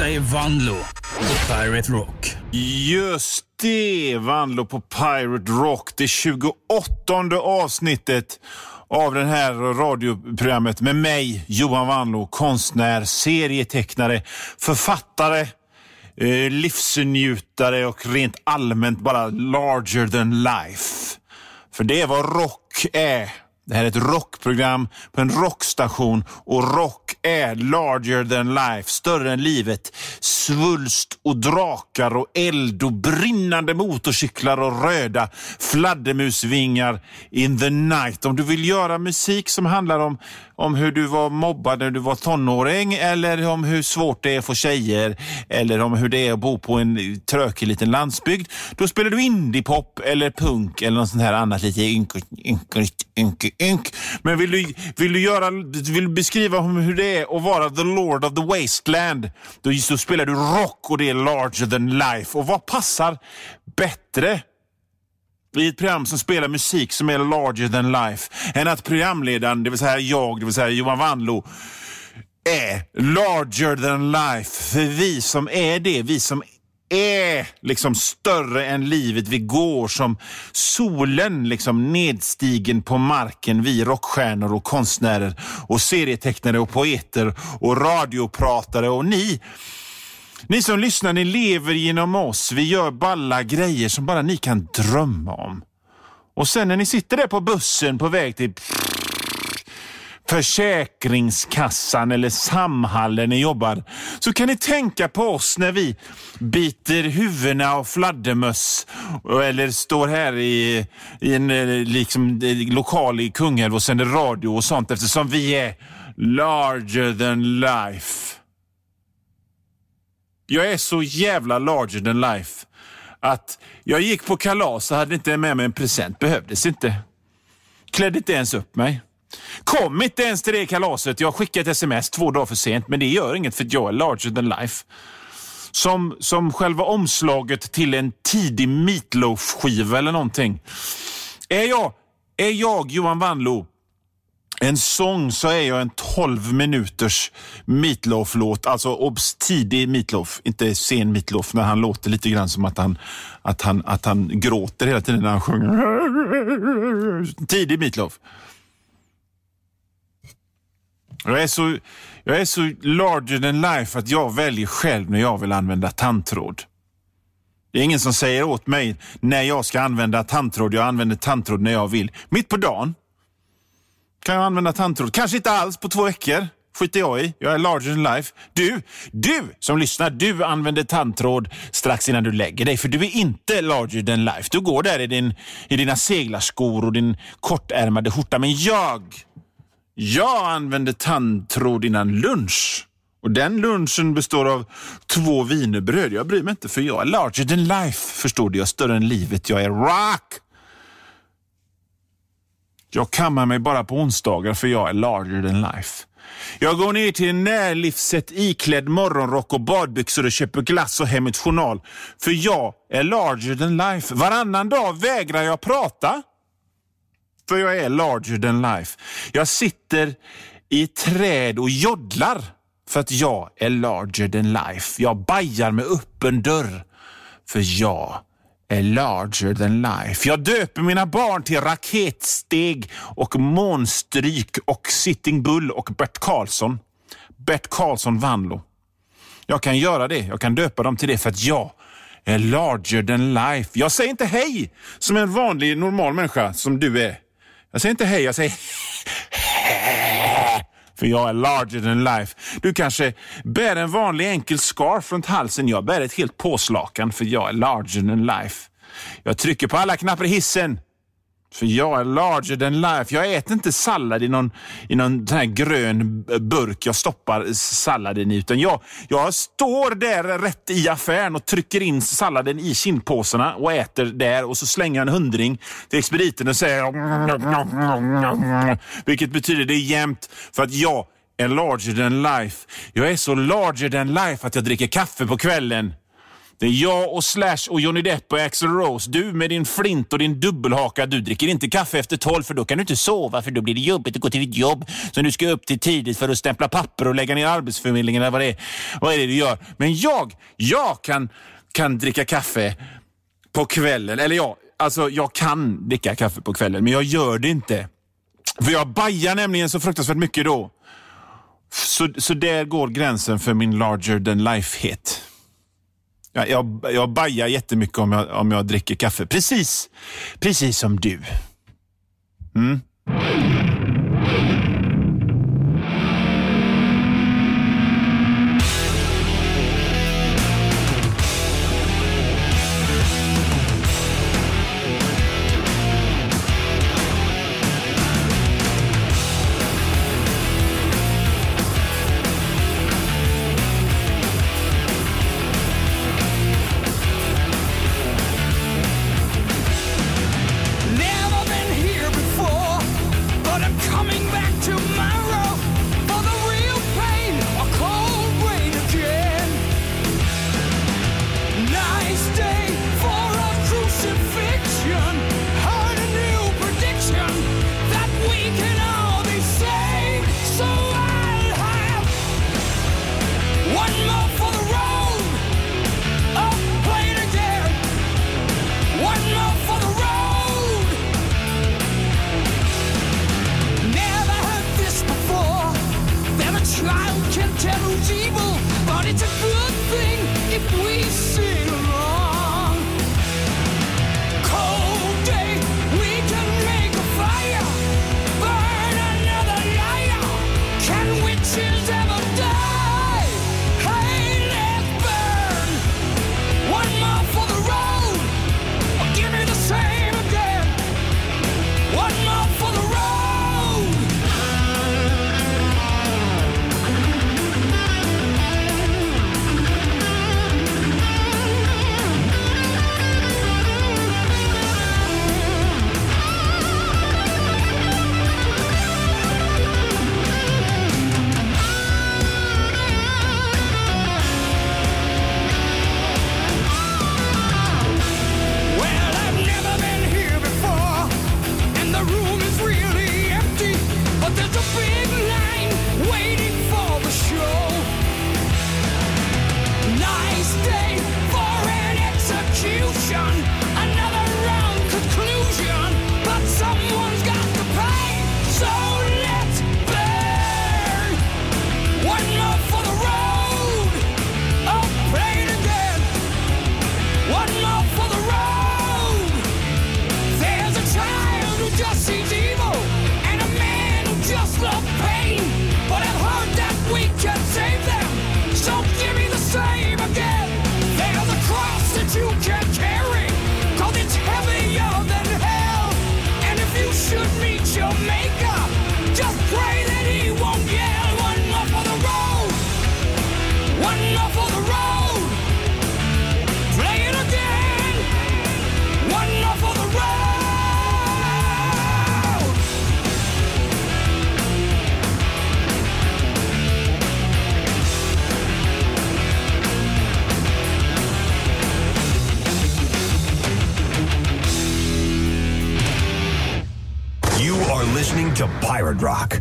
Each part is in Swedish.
Detta är Vanlo på Pirate Rock. Just det, Vanlo på Pirate Rock. Det 28:e avsnittet av det här radioprogrammet med mig, Johan Vanlo, konstnär, serietecknare, författare, livsnjutare och rent allmänt bara larger than life. För det är vad rock är. Det här är ett rockprogram på en rockstation och rock är larger than life, större än livet. Svulst och drakar och eld och brinnande motorcyklar och röda fladdermusvingar in the night. Om du vill göra musik som handlar om hur du var mobbad när du var tonåring, eller om hur svårt det är för tjejer, eller om hur det är att bo på en trökig liten landsbygd, då spelar du indiepop eller punk eller något sånt här annat lite ynk. Men vill du beskriva hur det är att vara the lord of the wasteland, då spelar du rock och det är larger than life. Och vad passar bättre i ett program som spelar musik som är larger than life än att programledaren, det vill säga Johan Vanlo, är larger than life. För vi som är liksom större än livet, vi går som solen liksom nedstigen på marken, vi rockstjärnor och konstnärer och serietecknare och poeter och radiopratare, och ni som lyssnar, ni lever genom oss. Vi gör balla grejer som bara ni kan drömma om. Och sen när ni sitter där på bussen på väg till Försäkringskassan eller Samhallen ni jobbar, så kan ni tänka på oss när vi biter huvudena av fladdermöss eller står här i en liksom lokal i Kungälv och sänder radio och sånt, eftersom vi är larger than life. Jag är så jävla larger than life att jag gick på kalas och hade inte med mig en present. Behövdes inte. Klädde inte ens upp mig. Kom inte ens till det kalaset. Jag skickade ett sms 2 dagar för sent, men det gör inget för jag är larger than life. Som själva omslaget till en tidig Meatloaf-skiva eller någonting. Är jag Johan Vanlo en sång, så är jag en 12 minuters Meatloaf-låt. Alltså tidig Meatloaf, inte sen Meatloaf, när han låter lite grann som att han gråter hela tiden när han sjunger. Tidig Meatloaf. Jag är så larger than life att jag väljer själv när jag vill använda tandtråd. Det är ingen som säger åt mig när jag ska använda tandtråd. Jag använder tandtråd när jag vill. Mitt på dagen kan jag använda tandtråd. Kanske inte alls på 2 veckor. Skiter jag i. Jag är larger than life. Du som lyssnar, du använder tandtråd strax innan du lägger dig. För du är inte larger than life. Du går där i dina seglarskor och din kortärmade skjorta. Men jag använder tandtråd innan lunch. Och den lunchen består av 2 wienerbröd. Jag bryr mig inte, för jag är larger than life. Förstår du? Jag är större än livet. Jag är rock. Jag kammar mig bara på onsdagar, för jag är larger than life. Jag går ner till närlivset iklädd morgonrock och badbyxor och köper glass och Hemmets Journal. För jag är larger than life. Varannan dag vägrar jag prata. För jag är larger than life. Jag sitter i träd och joddlar. För att jag är larger than life. Jag bajar med öppen dörr. För jag är larger than life. Jag döper mina barn till Raketsteg och Månstryk och Sitting Bull och Bert Karlsson. Bert Karlsson Vanlo. Jag kan göra det. Jag kan döpa dem till det för att jag är larger than life. Jag säger inte hej som en vanlig normal människa som du är. Jag säger inte hej, jag säger för jag är larger than life. Du kanske bär en vanlig enkel scarf runt halsen. Jag bär ett helt påslakan, för jag är larger than life. Jag trycker på alla knappar i hissen, för jag är larger than life. Jag äter inte sallad i någon sån här grön burk jag stoppar salladen i, utan jag står där rätt i affären och trycker in salladen i kindpåsarna och äter där, och så slänger jag en 100 till expediten och säger vilket betyder det är jämnt, för att jag är larger than life. Jag är så larger than life att jag dricker kaffe på kvällen. Det är jag och Slash och Johnny Depp och Axl Rose. Du med din flint och din dubbelhaka. Du dricker inte kaffe efter 12 för då kan du inte sova. För då blir det jobbigt att gå till ditt jobb. Så du ska upp till tidigt för att stämpla papper och lägga ner arbetsförmedlingen eller vad är det du gör. Men jag kan dricka kaffe på kvällen. Eller jag kan dricka kaffe på kvällen. Men jag gör det inte. För jag bajar nämligen så fruktansvärt mycket då. Så där går gränsen för min larger than life-hit. Jag bajar jättemycket om jag dricker kaffe. Precis som du. Mm. Listening to Pirate Rock.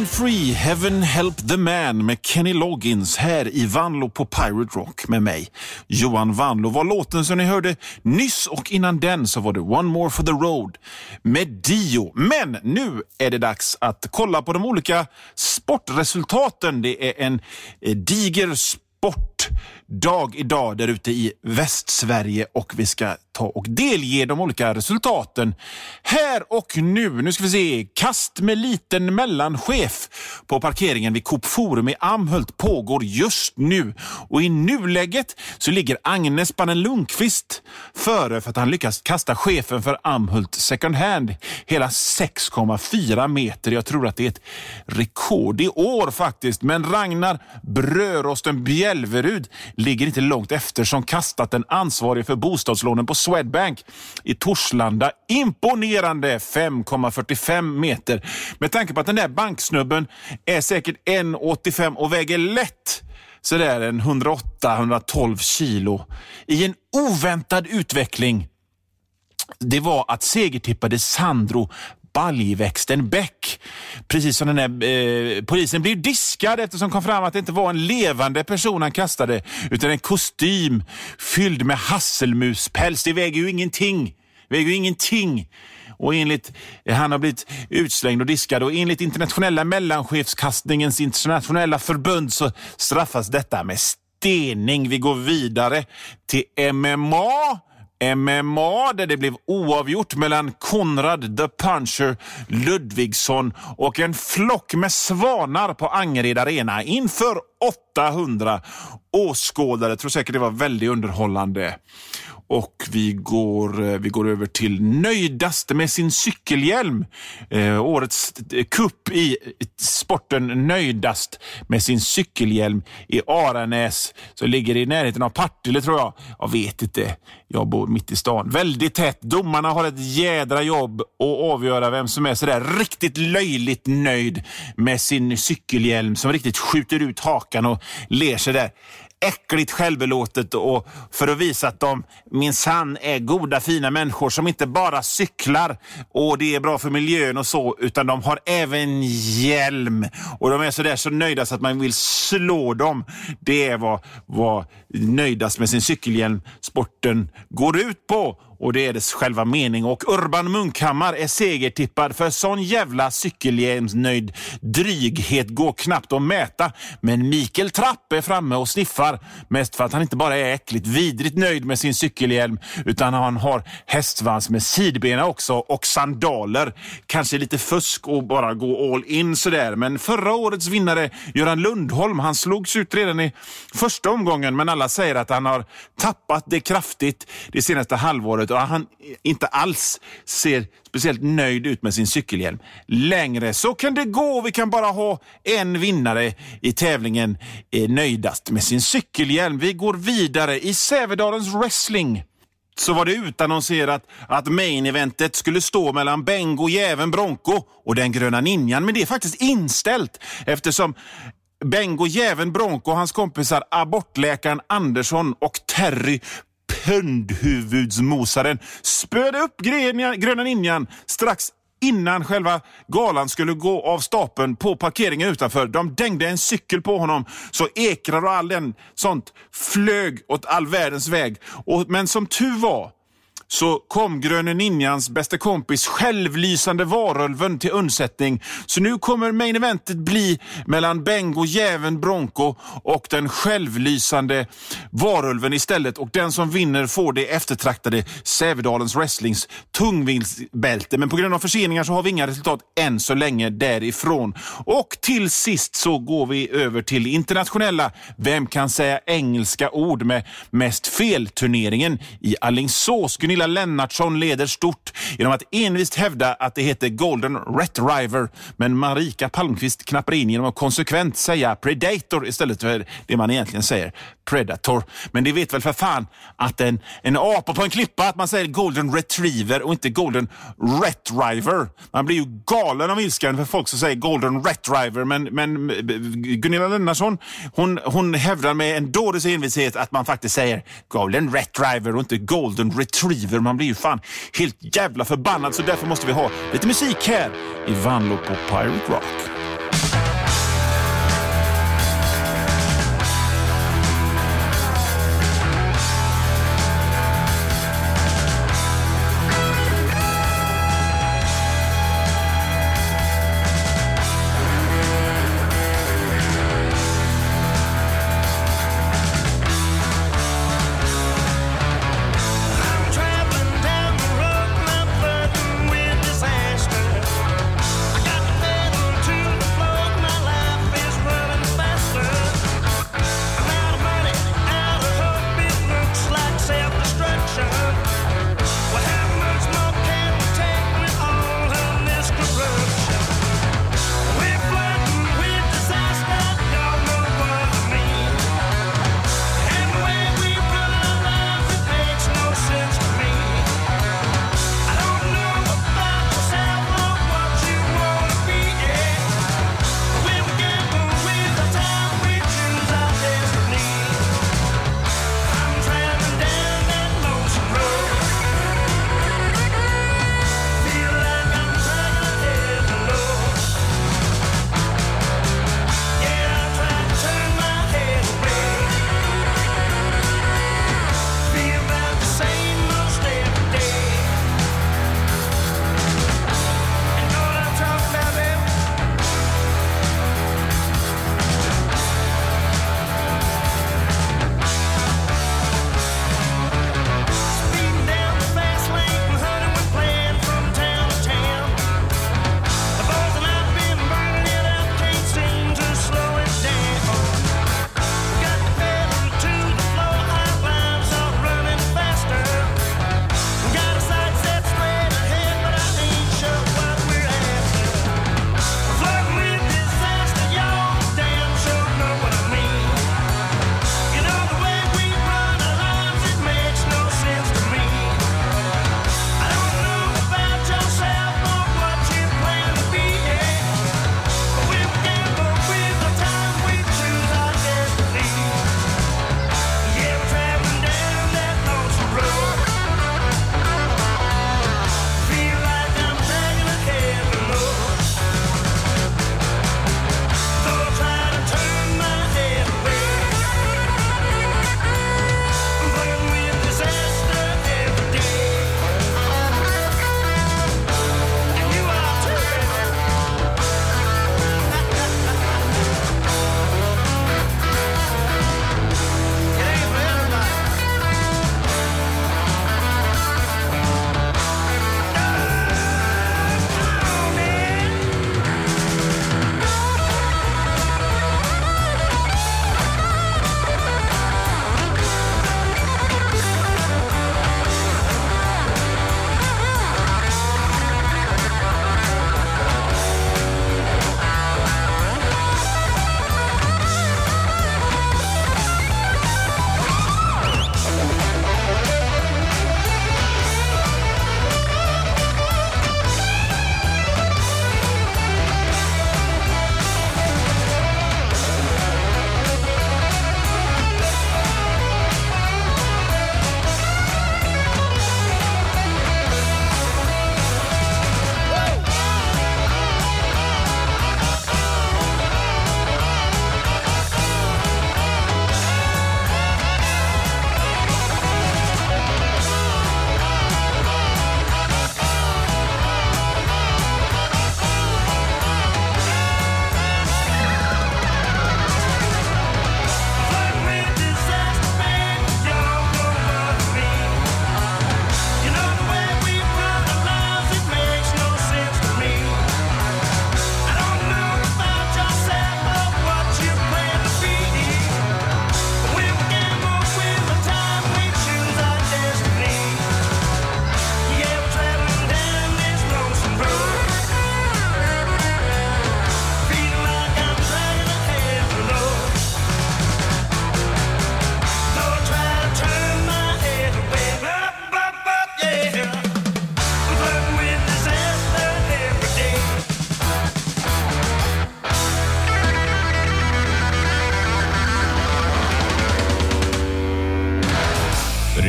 Free, Heaven Help the Man med Kenny Loggins här i Vanlo på Pirate Rock med mig, Johan Vanlo. Var låten som ni hörde nyss, och innan den så var det One More for the Road med Dio. Men nu är det dags att kolla på de olika sportresultaten. Det är en diger sportdag idag där ute i Västsverige och vi ska ta och delge de olika resultaten här och nu. Nu ska vi se. Kast med liten mellanchef på parkeringen vid Coop Forum i Amhult pågår just nu. Och i nuläget så ligger Agnes Pannen Lundqvist före för att han lyckas kasta chefen för Amhult second hand hela 6,4 meter. Jag tror att det är ett rekord i år faktiskt. Men Ragnar Brörosten Bjälverud ligger inte långt efter, som kastat den ansvarige för bostadslånen på Swedbank i Torslanda imponerande 5,45 meter. Med tanke på att den där banksnubben är säkert 1,85 och väger lätt så där en 108-112 kilo. I en oväntad utveckling, det var att segertippade Sandro Baljväxten Bäck. Precis som den där polisen blev diskad eftersom kom fram att det inte var en levande person han kastade utan en kostym fylld med hasselmuspäls. Det väger ju ingenting. Och han har blivit utslängd och diskad, och enligt internationella mellanchefskastningens internationella förbund så straffas detta med stening. Vi går vidare till MMA där det blev oavgjort mellan Konrad the Puncher Ludvigsson och en flock med svanar på Angered Arena inför 800 åskådare. Jag tror säkert det var väldigt underhållande. Och vi går över till nöjdast med sin cykelhjälm. Årets kupp i sporten nöjdast med sin cykelhjälm i Aranäs. Så ligger det i närheten av Partille, tror jag. Jag vet inte. Jag bor mitt i stan. Väldigt tätt. Domarna har ett jädra jobb att avgöra vem som är så där riktigt löjligt nöjd med sin cykelhjälm som riktigt skjuter ut hakan och ler sig där äckligt självbelåtet, och för att visa att de minsann är goda fina människor som inte bara cyklar och det är bra för miljön och så, utan de har även hjälm och de är så där så nöjda så att man vill slå dem. Det är vad nöjdast med sin cykelhjälm sporten går ut på, och det är dess själva mening. Och Urban Munkhammar är segertippad, för sån jävla cykelhjälmsnöjd dryghet går knappt att mäta. Men Mikael Trapp är framme och sniffar, mest för att han inte bara är äckligt vidrigt nöjd med sin cykelhjälm, utan han har hästsvans med sidbena också och sandaler. Kanske lite fusk och bara gå all in sådär. Men förra årets vinnare Göran Lundholm, han slogs ut redan i första omgången, men alla säger att han har tappat det kraftigt det senaste halvåret och han inte alls ser speciellt nöjd ut med sin cykelhjälm längre. Så kan det gå. Vi kan bara ha en vinnare i tävlingen nöjdast med sin cykelhjälm. Vi går vidare i Sävedalens wrestling. Så var det utannonserat att main-eventet skulle stå mellan Bengo Jäven Bronco och den gröna ninjan, men det är faktiskt inställt eftersom Bengo Jäven Bronco och hans kompisar abortläkaren Andersson och Terry Pöndhuvudsmosaren spöde upp gröna ninjan strax innan själva galan skulle gå av stapeln på parkeringen utanför. De dängde en cykel på honom så ekrar och all den sånt flög åt all världens väg. Men som tur var så kom gröna ninjans bästa kompis självlysande varulven till undsättning. Så nu kommer main eventet bli mellan Bengo Jäven Bronco och den självlysande varulven istället. Och den som vinner får det eftertraktade Sävedalens wrestlings tungvilsbälte. Men på grund av förseningar så har vi inga resultat än så länge därifrån. Och till sist så går vi över till internationella Vem kan säga engelska ord med mest fel-turneringen i Alingsås. Gunilla Lennartsson leder stort genom att envist hävda att det heter Golden Retriever, men Marika Palmqvist knappar in genom att konsekvent säga Predator istället för det man egentligen säger Predator. Men det vet väl för fan att en apa på en klippa att man säger Golden Retriever och inte Golden Retriever. Man blir ju galen av ilskan för folk som säger Golden Retriever, men Gunilla Lennartsson hon hävdar med en dåres envishet att man faktiskt säger Golden Retriever och inte Golden Retriever. Man blir ju fan helt jävla förbannad, så därför måste vi ha lite musik här i Vanlo på Pirate Rock.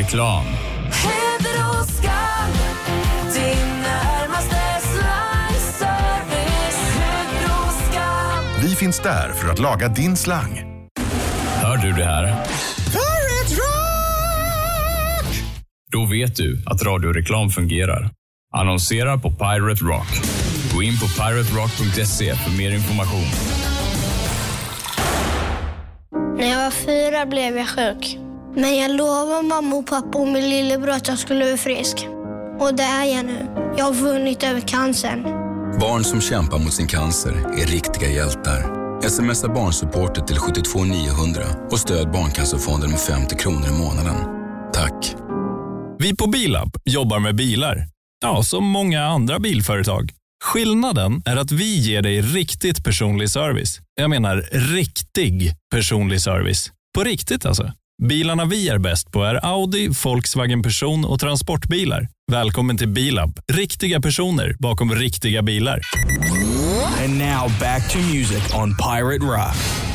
Reklam. Vi finns där för att laga din slang. Hör du det här? Pirate Rock! Då vet du att radioreklam fungerar. Annonsera på Pirate Rock. Gå in på piraterock.se för mer information. När jag var 4 blev jag sjuk. Men jag lovade mamma och pappa och min lillebror att jag skulle bli frisk. Och det är jag nu. Jag har vunnit över cancern. Barn som kämpar mot sin cancer är riktiga hjältar. Smsa barnsupportet till 72 900 och stöd Barncancerfonden med 50 kronor i månaden. Tack. Vi på Bilab jobbar med bilar. Ja, som många andra bilföretag. Skillnaden är att vi ger dig riktigt personlig service. Jag menar riktig personlig service. På riktigt alltså. Bilarna vi är bäst på är Audi, Volkswagen Person och transportbilar. Välkommen till Bilab. Riktiga personer bakom riktiga bilar. And now back to music on Pirate Rock.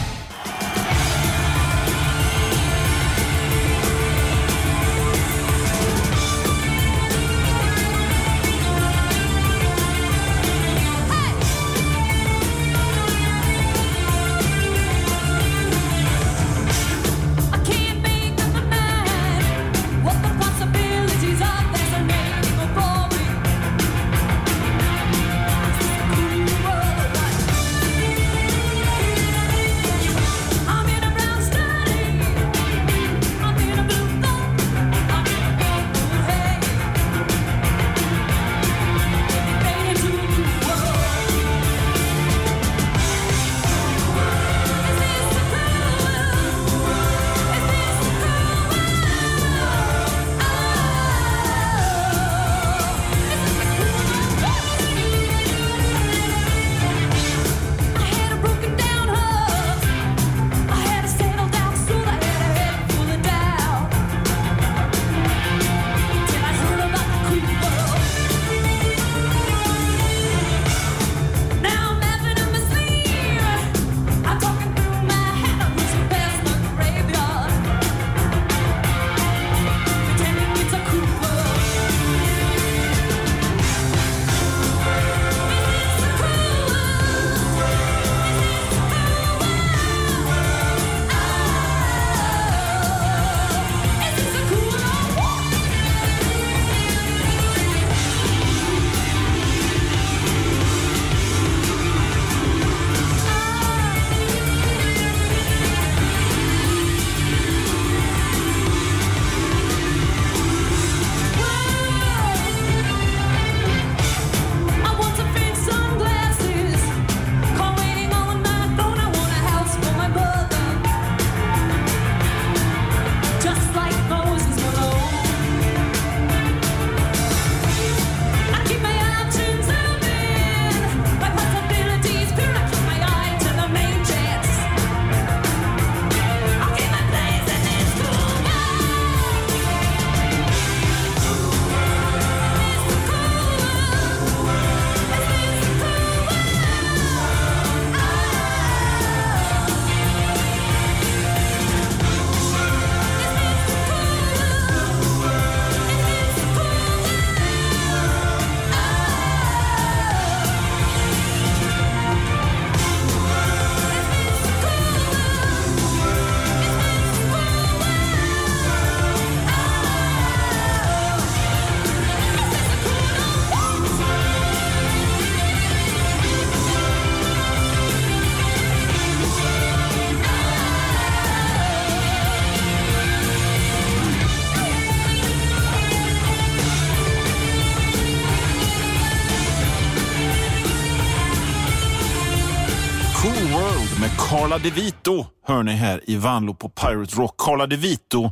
Cool World med Carla DeVito hör ni här i Vanlo på Pirate Rock. Carla DeVito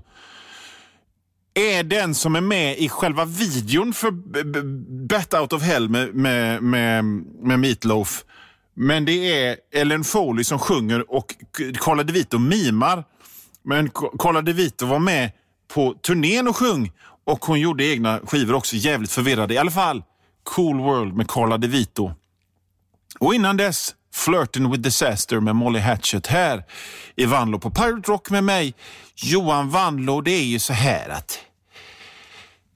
är den som är med i själva videon för Bat Out of Hell med Meatloaf. Men det är Ellen Foley som sjunger och Carla DeVito mimar. Men Carla DeVito var med på turnén och sjöng. Och hon gjorde egna skivor också, jävligt förvirrade. I alla fall, Cool World med Carla DeVito. Och innan dess, Flirting with Disaster med Molly Hatchet här i Vanlo på Pirate Rock med mig, Johan Vanlo. Det är ju så här att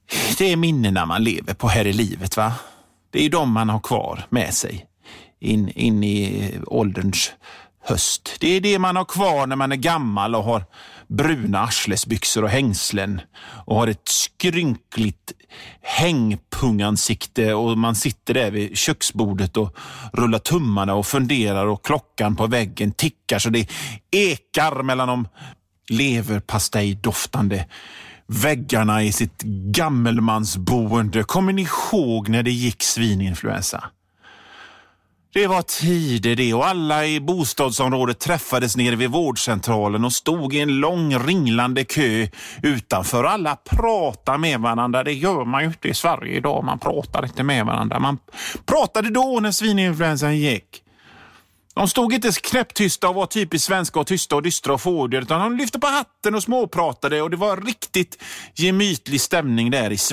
Det är minnena man lever på här i livet, va? Det är de man har kvar med sig in i ålderns höst. Det är det man har kvar när man är gammal och har bruna arslesbyxor och hängslen och har ett skrynkligt hängpungansikte och man sitter där vid köksbordet och rullar tummarna och funderar och klockan på väggen tickar så det ekar mellan de leverpastejdoftande väggarna i sitt gammelmansboende. Kommer ni ihåg när det gick svininfluensa? Det var tider det och alla i bostadsområdet träffades nere vid vårdcentralen och stod i en lång ringlande kö utanför. Alla pratade med varandra. Det gör man ju inte i Sverige idag. Man pratar inte med varandra. Man pratade då när svininfluensan gick. De stod inte knäpptysta och var typiskt svenska och tysta och dystra och fådiga utan de lyfte på hatten och småpratade och det var riktigt gemytlig stämning där i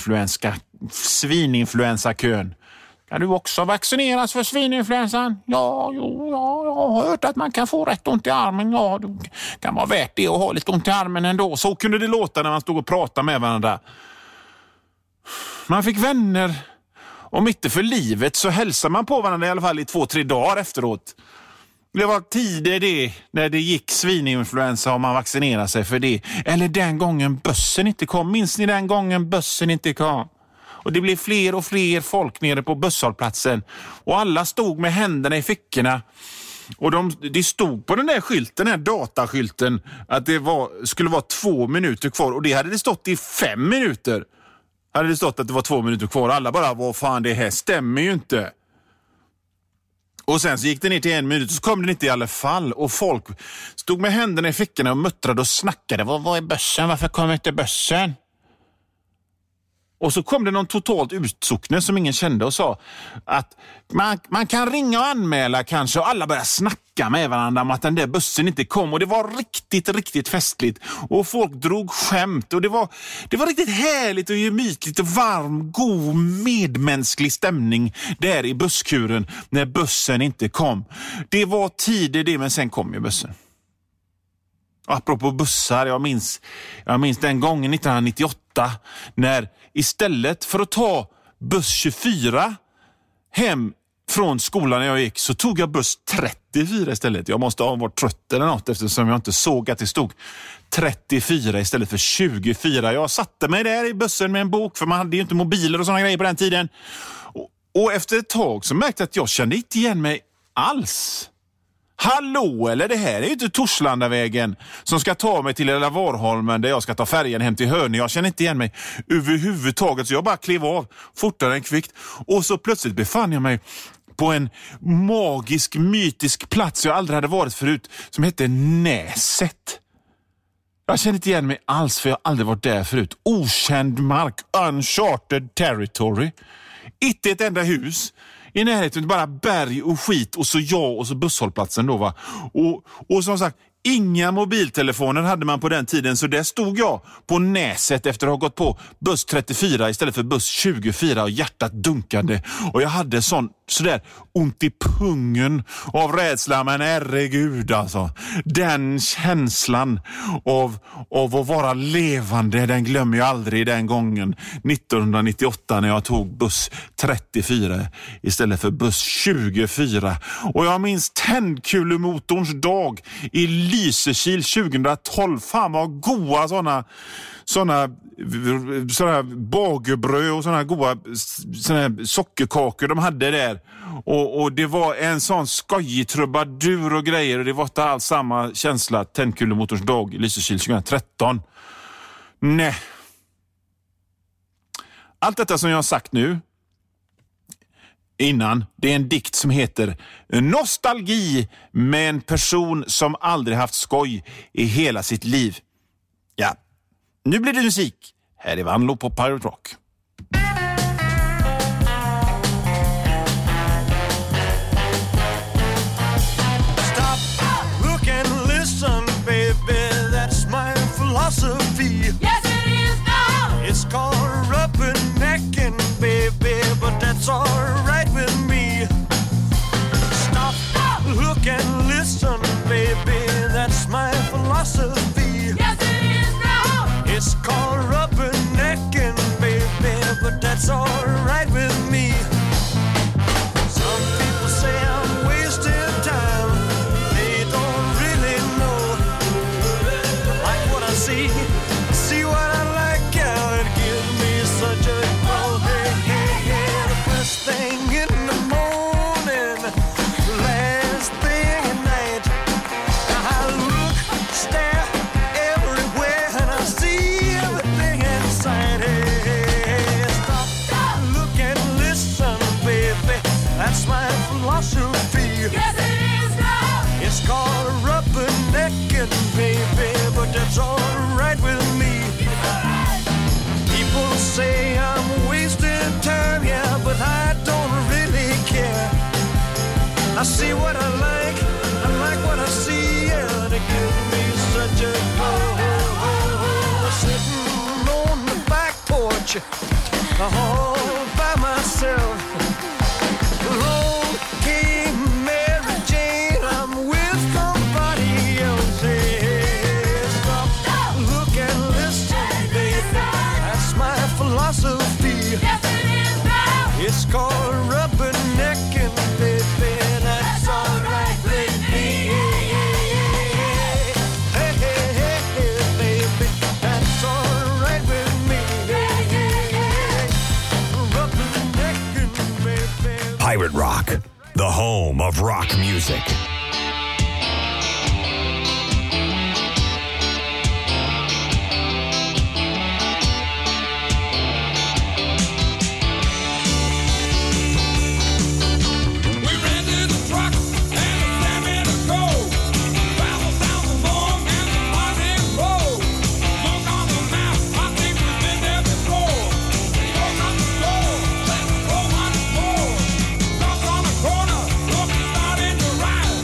svininfluensakön. Kan du också vaccineras för svininfluensan? Ja, jag har hört att man kan få rätt ont i armen. Ja, det kan vara värt det att ha lite ont i armen ändå. Så kunde det låta när man stod och pratade med varandra. Man fick vänner. Om inte för livet så hälsar man på varandra i alla fall i 2-3 dagar efteråt. Det var tider det när det gick svininfluensa och man vaccinerade sig för det. Eller den gången bussen inte kom. Minns ni den gången bussen inte kom? Och det blev fler och fler folk nere på busshållplatsen. Och alla stod med händerna i fickorna. Och det stod på den där skylten, den här dataskylten, att det skulle vara 2 minuter kvar. Och det hade det stått i 5 minuter. Hade det stått att det var 2 minuter kvar. Alla bara, vad fan, det här stämmer ju inte. Och sen så gick det ner till 1 minut och så kom det inte i alla fall. Och folk stod med händerna i fickorna och muttrade och snackade. Vad är bössen? Varför kommer inte bössen? Och så kom det någon totalt utsockne som ingen kände och sa att man kan ringa och anmäla kanske. Och alla började snacka med varandra om att den där bussen inte kom. Och det var riktigt, riktigt festligt. Och folk drog skämt. Och det var riktigt härligt och gemytligt och varm, god, medmänsklig stämning där i busskuren när bussen inte kom. Det var tider det, men sen kom ju bussen. Apropå bussar, jag minns den gången 1998 när istället för att ta buss 24 hem från skolan när jag gick så tog jag buss 34 istället. Jag måste ha varit trött eller något eftersom jag inte såg att det stod 34 istället för 24. Jag satte mig där i bussen med en bok för man hade ju inte mobiler och sådana grejer på den tiden. Och efter ett tag så märkte jag att jag kände inte igen mig alls. Hallå, eller det här är ju inte Torslandavägen som ska ta mig till Lilla Varholmen där jag ska ta färgen hem till Hörne. Jag känner inte igen mig överhuvudtaget så jag bara klev av fortare än kvickt. Och så plötsligt befann jag mig på en magisk, mytisk plats jag aldrig hade varit förut som hette Näset. Jag känner inte igen mig alls för jag har aldrig varit där förut. Okänd mark, uncharted territory. Inte ett enda hus. I närheten bara berg och skit och så jag och så busshållplatsen då va. Och som sagt, inga mobiltelefoner hade man på den tiden så där stod jag på Näset efter att ha gått på buss 34 istället för buss 24 och hjärtat dunkande. Och jag hade sådär ont i pungen av rädsla, men herregud alltså. Den känslan av att vara levande, den glömmer jag aldrig den gången 1998 när jag tog buss 34 istället för buss 24. Och jag minns tändkulemotorns dag i Lysekil 2012. Fan vad goa såna bagerbröd och såna goda sockerkakor de hade där. Och det var en sån skojig trubadur och grejer och det var inte alls samma känsla tändkulemotors dag i Lysekil 2013. Nej. Allt detta som jag har sagt nu innan, det är en dikt som heter Nostalgi med en person som aldrig haft skoj i hela sitt liv. Ja, nu blir det musik. Här är Vanlo på Pirate Rock. Stop, look and listen, baby, that's my philosophy. Yes, it is now. It's called rubbernecking, baby, but that's all right with me. Stop, look and listen, baby, that's my philosophy. Yes, it is now. It's called rubbernecking, baby. Yes, it is love. It's called rubbernecking, baby, but that's all right with me. People say I'm wasting time, yeah, but I don't really care. I see what I like what I see, yeah, they give me such a sitting on the back porch, all by myself. Long came Mary Jane, I'm with somebody else. Hey, stop, look and listen, baby, that's my philosophy. Yes, it is now. It's called rubbernecking, baby, that's all right with me. Hey, hey, hey, hey, baby, that's all right with me. Rubbernecking, baby. Pirate Rock, the home of rock music. Corner, look, starting to rise.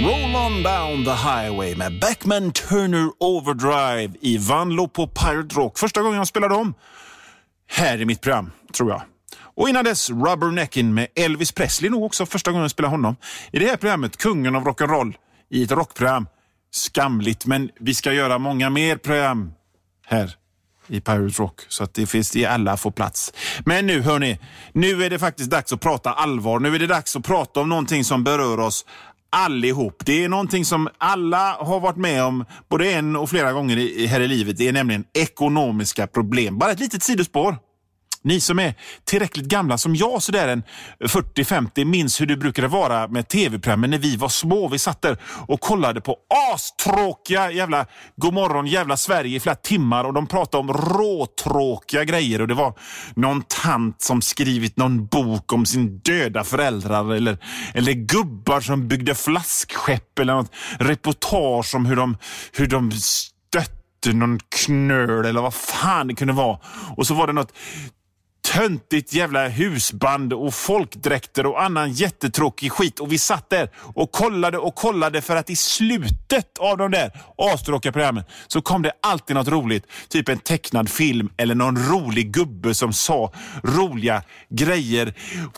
Roll on down the highway med Beckman Turner Overdrive i Vanlo på Pirate Rock. Första gången jag spelade dem här i mitt program, tror jag. Och innan dess Rubberneckin med Elvis Presley, nog också första gången jag spelade honom. I det här programmet, kungen av rock'n'roll, i ett rockprogram. Skamligt, men vi ska göra många mer program här i Pirate Rock, så att det finns i alla får plats. Men nu hörni, nu är det faktiskt dags att prata allvar. Nu är det dags att prata om någonting som berör oss allihop. Det är någonting som alla har varit med om både en och flera gånger här i livet. Det är nämligen ekonomiska problem. Bara ett litet sidospår. Ni som är tillräckligt gamla som jag, så där en 40-50, minns hur det brukade vara med tv-programmen när vi var små. Vi satt där och kollade på astråkiga jävla Godmorgon jävla Sverige i flera timmar, och de pratade om råtråkiga grejer, och det var någon tant som skrivit någon bok om sin döda föräldrar, eller gubbar som byggde flaskskepp, eller något reportage om hur de stötte någon knöl eller vad fan det kunde vara. Och så var det något töntigt jävla husband och folkdräkter och annan jättetråkig skit, och vi satt där och kollade för att i slutet av de där astråkiga programmen så kom det alltid något roligt, typ en tecknad film eller någon rolig gubbe som sa roliga grejer.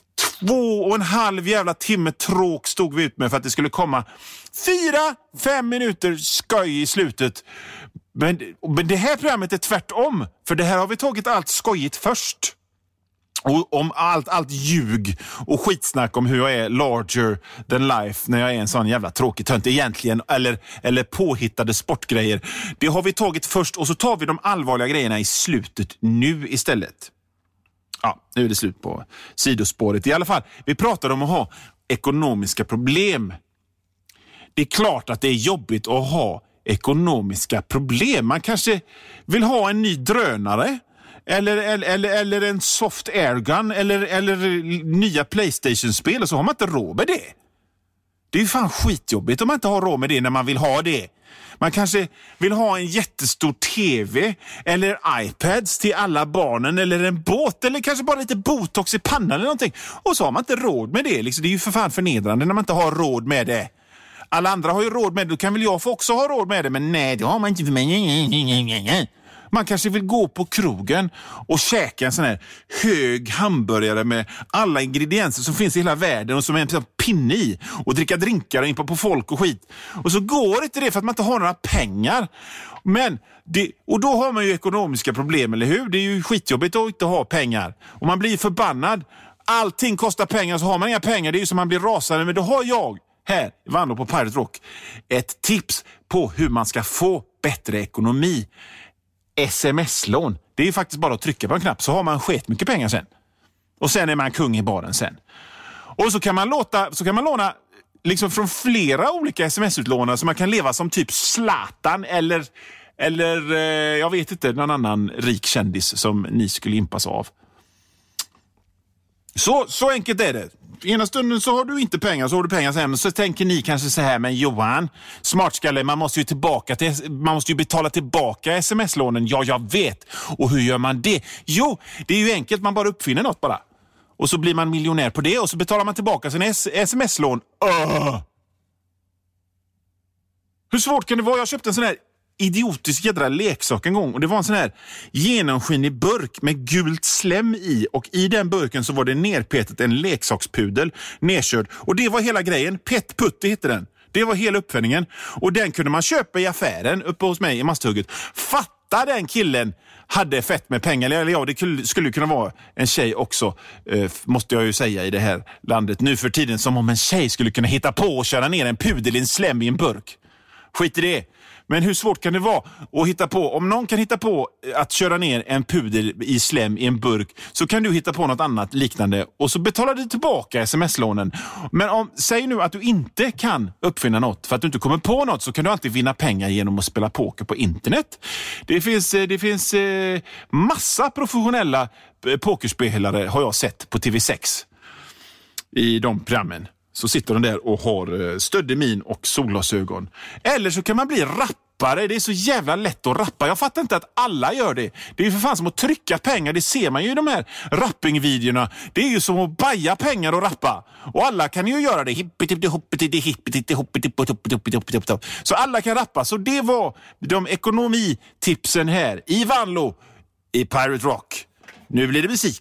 2,5 jävla timme tråk stod vi ut med för att det skulle komma 4-5 minuter skoj i slutet. Men det här programmet är tvärtom, för det här har vi tagit allt skojigt först. Och om allt ljug och skitsnack om hur jag är larger than life när jag är en sån jävla tråkig tönt egentligen, eller påhittade sportgrejer. Det har vi tagit först, och så tar vi de allvarliga grejerna i slutet nu istället. Ja, nu är det slut på sidospåret. I alla fall, vi pratar om att ha ekonomiska problem. Det är klart att det är jobbigt att ha ekonomiska problem. Man kanske vill ha en ny drönare, eller en soft airgun, eller nya PlayStation-spel, och så har man inte råd med det. Det är ju fan skitjobbigt om man inte har råd med det när man vill ha det. Man kanske vill ha en jättestor tv eller iPads till alla barnen, eller en båt, eller kanske bara lite botox i pannan eller någonting. Och så har man inte råd med det. Liksom, det är ju för fan förnedrande när man inte har råd med det. Alla andra har ju råd med det, då kan väl jag få också ha råd med det, men nej, det har man inte för mig. Man kanske vill gå på krogen och käka en sån här hög hamburgare med alla ingredienser som finns i hela världen och som är en pinne i, och dricka drinkar och in på folk och skit. Och så går inte det för att man inte har några pengar. Och då har man ju ekonomiska problem, eller hur? Det är ju skitjobbigt att inte ha pengar. Och man blir förbannad. Allting kostar pengar, så har man inga pengar. Det är ju som man blir rasande. Men då har jag här i Vanlo på Pirate Rock ett tips på hur man ska få bättre ekonomi. SMS-lån. Det är ju faktiskt bara att trycka på en knapp, så har man skit mycket pengar sen. Och sen är man kung i baren sen. Och så kan man låna liksom från flera olika sms-utlånare, så man kan leva som typ Zlatan eller jag vet inte, någon annan rik kändis som ni skulle impas av. Så enkelt är det. Ena stunden så har du inte pengar, så har du pengar sen. Så tänker ni kanske så här, men Johan, smartskalle, man måste ju betala tillbaka sms-lånen. Ja, jag vet. Och hur gör man det? Jo, det är ju enkelt, man bara uppfinner något bara. Och så blir man miljonär på det, och så betalar man tillbaka sin sms-lån. Hur svårt kan det vara? Jag köpte en sån här idiotisk jädra leksak en gång, och det var en sån här genomskinlig burk med gult slem i, och i den burken så var det nerpetet en leksakspudel nerkörd, och det var hela grejen. Pet Putti hette den. Det var hela uppfinningen, och den kunde man köpa i affären uppe hos mig i Masthugget. Fatta, den killen hade fett med pengar. Eller ja, det skulle kunna vara en tjej också, måste jag ju säga, i det här landet nu för tiden, som om en tjej skulle kunna hitta på och köra ner en pudel i en slem i en burk. Skit i det. Men hur svårt kan det vara att hitta på? Om någon kan hitta på att köra ner en pudel i slem i en burk, så kan du hitta på något annat liknande, och så betalar du tillbaka sms-lånen. Men säg nu att du inte kan uppfinna något för att du inte kommer på något, så kan du alltid vinna pengar genom att spela poker på internet. Det finns massa professionella pokerspelare, har jag sett på TV6 i de programmen. Så sitter de där och har stöddig min och solglasögon. Eller så kan man bli rappare, det är så jävla lätt att rappa. Jag fattar inte att alla gör det. Det är ju för fan som att trycka pengar, det ser man ju i de här rappingvideorna. Det är ju som att baja pengar och rappa. Och alla kan ju göra det. Så alla kan rappa. Så det var de ekonomitipsen här i Vanlo i Pirate Rock. Nu blir det musik.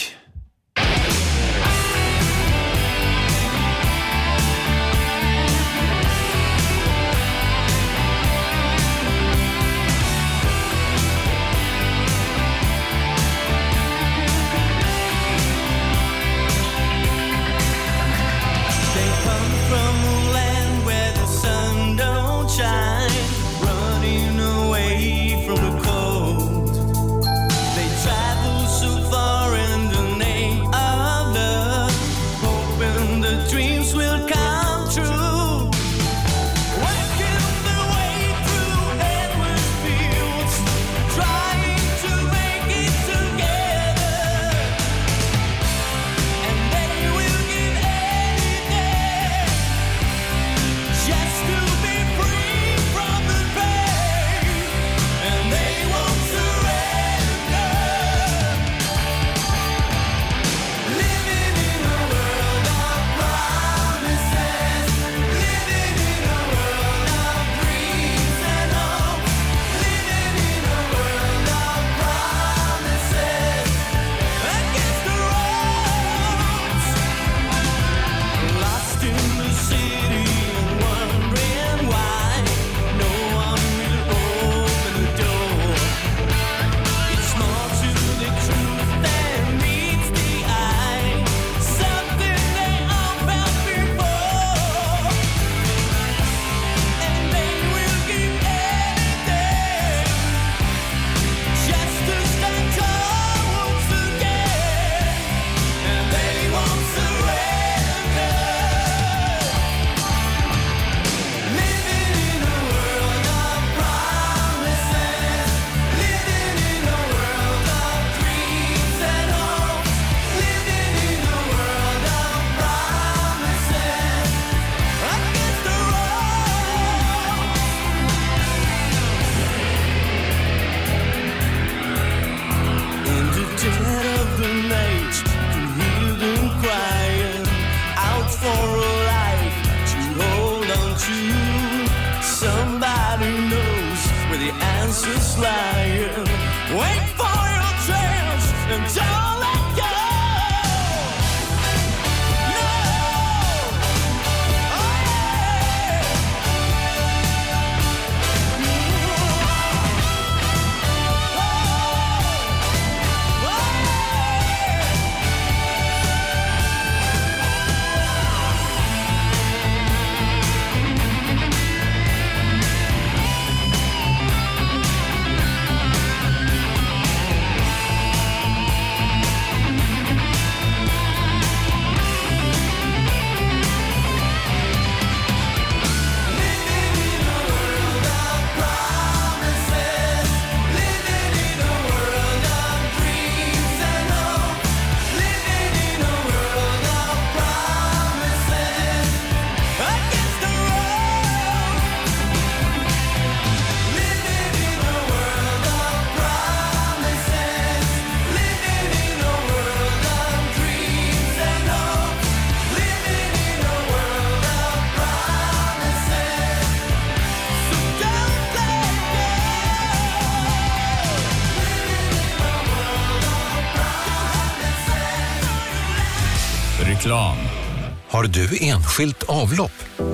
Reklam. Har du enskilt avlopp?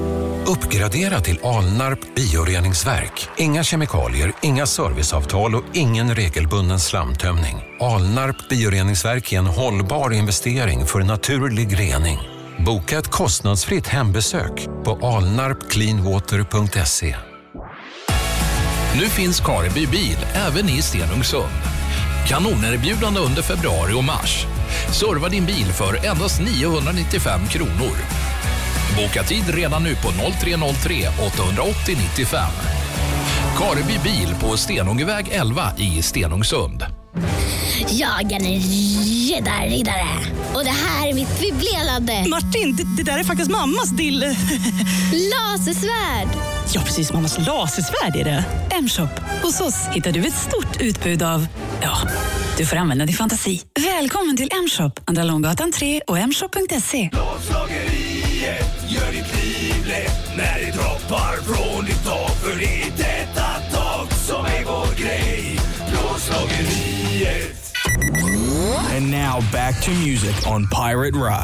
Uppgradera till Alnarp bioreningsverk. Inga kemikalier, inga serviceavtal och ingen regelbunden slamtömning. Alnarp bioreningsverk är en hållbar investering för naturlig rening. Boka ett kostnadsfritt hembesök på alnarpcleanwater.se. Nu finns Kareby bil även i Stenungsund. Kanonerbjudande under februari och mars. Serva din bil för endast 995 kronor. Boka tid redan nu på 0303 880 95. Kareby bil på Stenungeväg 11 i Stenungsund. Jag är en riddare. Och det här är mitt bibblelade. Martin, det där är faktiskt mammas dille. Lasersvärd. Ja, precis, mammas lasersvärd är det. M-shop. Hos oss hittar du ett stort utbud av... Ja, du får använda din fantasi. Välkommen till M-shop. Andra Långgatan 3 och mshop.se. Plåtslageriet gör ditt liv lätt när det droppar från ditt tak. För det är detta tak som är vår grej. Plåtslageriet. And now back to music on Pirate Rock.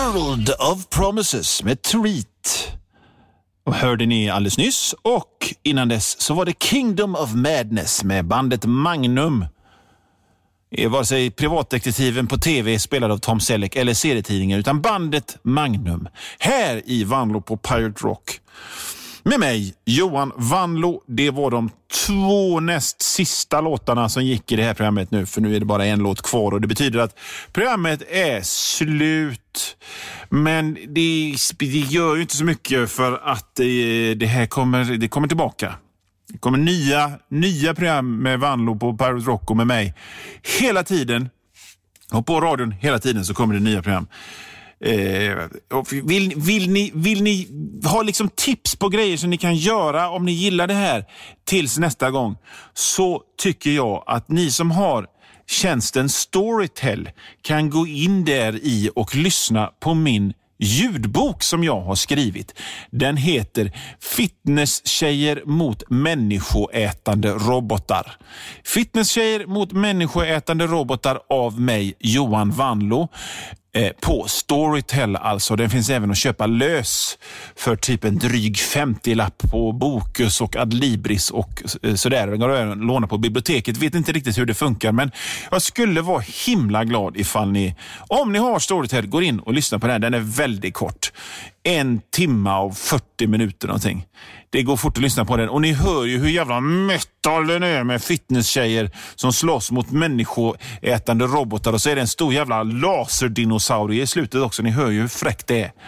World of Promises med Treat. Och hörde ni alldeles nyss. Och innan dess så var det Kingdom of Madness med bandet Magnum. Vare sig privatdetektiven på tv spelad av Tom Selleck eller serietidningar, utan bandet Magnum. Här i Vanlo på Pirate Rock. Med mig, Johan Vanlo. Det var de 2 näst sista låtarna som gick i det här programmet nu. För nu är det bara en låt kvar och det betyder att programmet är slut. Men det gör ju inte så mycket för att det här kommer tillbaka. Det kommer nya program med Vanlo på Pirate Rock och med mig hela tiden. Och på radion hela tiden så kommer det nya program. Vill ni ha liksom tips på grejer som ni kan göra om ni gillar det här tills nästa gång, så tycker jag att ni som har tjänsten Storytel kan gå in där i och lyssna på min ljudbok som jag har skrivit. Den heter Fitnesstjejer mot människoätande robotar. Fitnesstjejer mot människoätande robotar av mig, Johan Vanlo. På Storytel alltså. Den finns även att köpa lös för typ en dryg 50-lapp på Bokus och Adlibris och sådär. Den går att låna på biblioteket. Vet inte riktigt hur det funkar, men jag skulle vara himla glad ifall ni, om ni har Storytel, går in och lyssnar på den. Den är väldigt kort. 1 timme och 40 minuter någonting. Det går fort att lyssna på den. Och ni hör ju hur jävla metal den är med fitnesstjejer som slåss mot människoätande robotar. Och så är det en stor jävla laserdinosaurie i slutet också. Ni hör ju hur fräckt det är.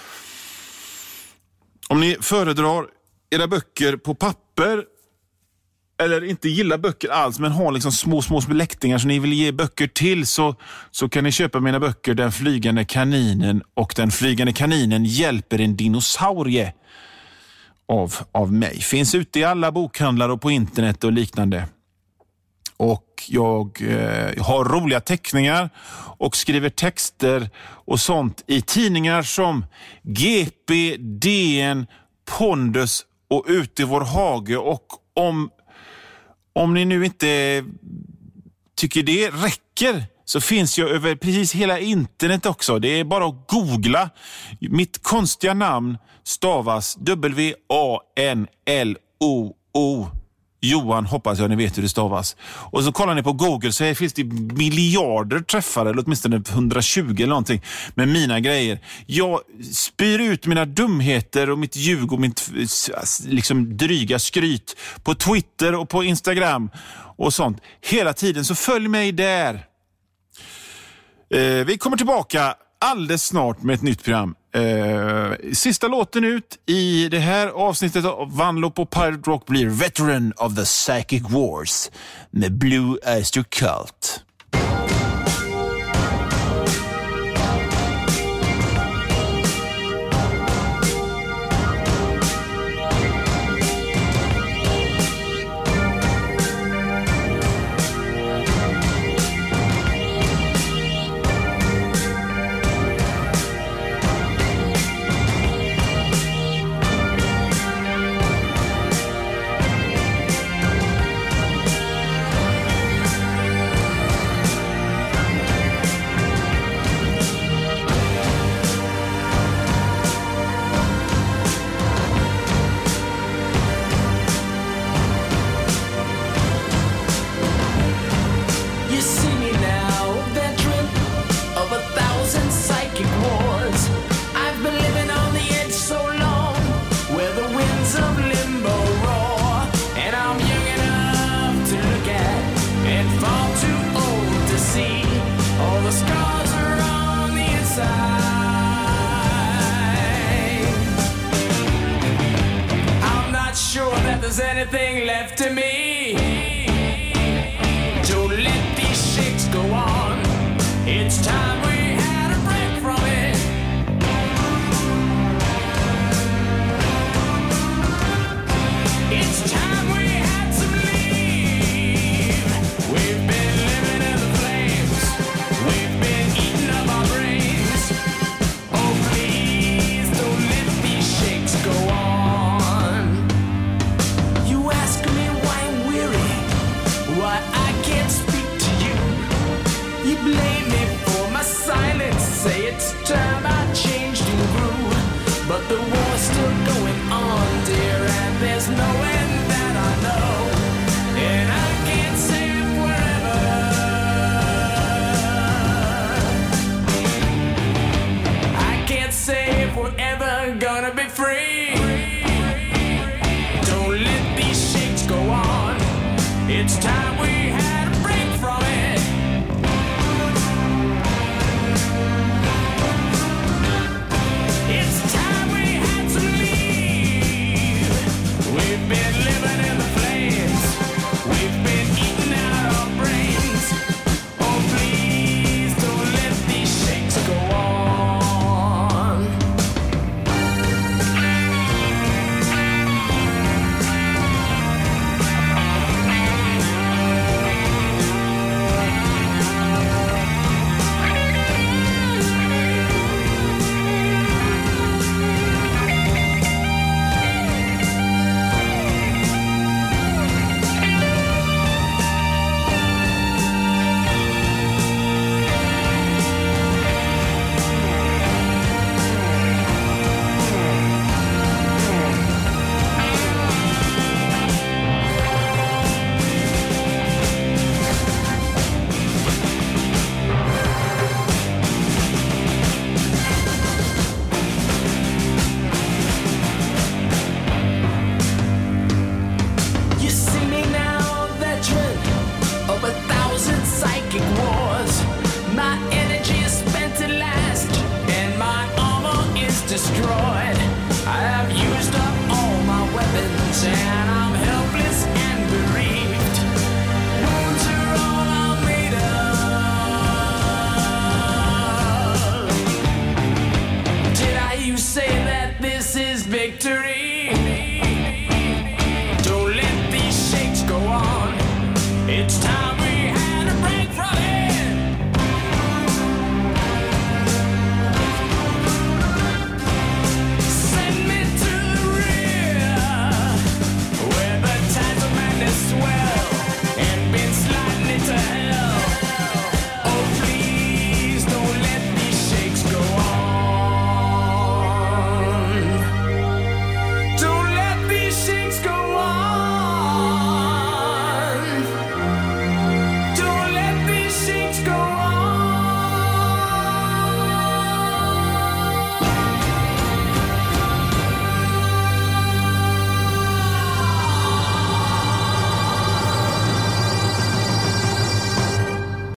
Om ni föredrar era böcker på papper eller inte gillar böcker alls men har liksom små läktingar som ni vill ge böcker till, så kan ni köpa mina böcker Den flygande kaninen och Den flygande kaninen hjälper en dinosaurie av mig. Finns ute i alla bokhandlar och på internet och liknande. Och jag har roliga teckningar och skriver texter och sånt i tidningar som GP, DN, Pondus och Ut i vår hage. Och om ni nu inte tycker det räcker, så finns jag över precis hela internet också. Det är bara att googla. Mitt konstiga namn stavas W-A-N-L-O-O. Johan, hoppas jag ni vet hur det stavas. Och så kollar ni på Google, så här finns det miljarder träffare, eller åtminstone 120 eller någonting, med mina grejer. Jag spyr ut mina dumheter och mitt ljug och mitt liksom dryga skryt på Twitter och på Instagram och sånt hela tiden, så följ mig där. Vi kommer tillbaka alldeles snart med ett nytt program. Sista låten ut i det här avsnittet av Vanlo på Pirate Rock blir Veteran of the Psychic Wars med Blue Oyster Cult. There's anything left to me.